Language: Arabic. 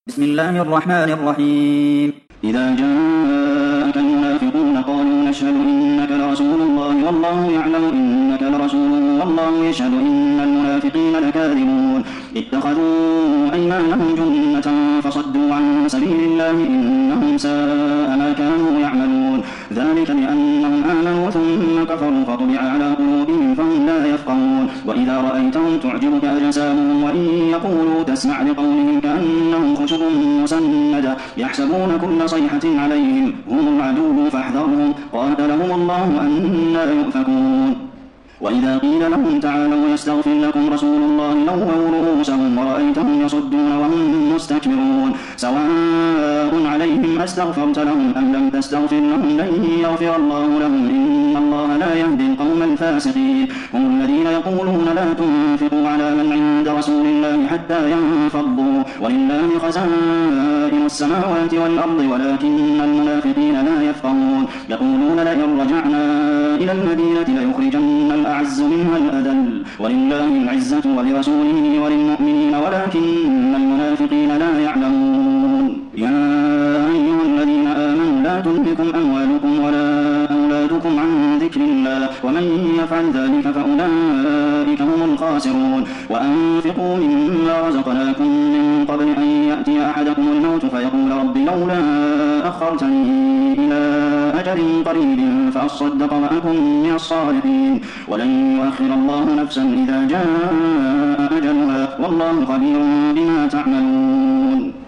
بسم الله الرحمن الرحيم. إذا جاءك المنافقون قالوا نشهد إنك لرسول الله والله يعلم إنك لرسوله والله يشهد إن المنافقين لكاذبون اتخذوا أيمانهم جنة فصدوا عن سبيل الله إنهم ساء ما كانوا يعملون ذلك بأنهم آمنوا ثم كفروا فطبع على قلوبهم فهم لا يفقهون وإذا رأيتهم تعجبك أجسامهم وإن يقولوا تسمع لقولهم كأنهم خشب مسندة يحسبون كل صيحة عليهم هم العدو فاحذرهم قاتلهم الله أنى يؤفكون وإذا قيل لهم تعالوا يستغفر لكم رسول الله لووا رؤوسهم ورأيتهم يصدون وهم مستكبرون سواء عليهم أستغفرت لهم أم لم تستغفر لهم لن يغفر الله لهم إن الله لا يهدي القوم الفاسقين هم الذين يقولون لا تنفقوا على من عند رسول الله حتى ينفضوا ولله خزائن السماوات والأرض ولكن المنافقين لا يفقهون يقولون لئن رجعنا إلى المدينة ليخرجن الأعز منها الأذل ولله العزة ولرسوله وللمؤمنين ولكن المنافقين لا يعلمون يا أيها الذين آمنوا لا تلهكم أموالكم ولا أولادكم عن ذكر الله ومن يفعل ذلك فأولئك هم الخاسرون وأنفقوا مما رزقناكم من قبل أن يأتي أحدكم الموت فيقول رب لولا أخرتني إلى أجل قريب فأصدق وأكن من الصالحين ولن يؤخر الله نفسا إذا جاء أجلها والله خبير بما تعملون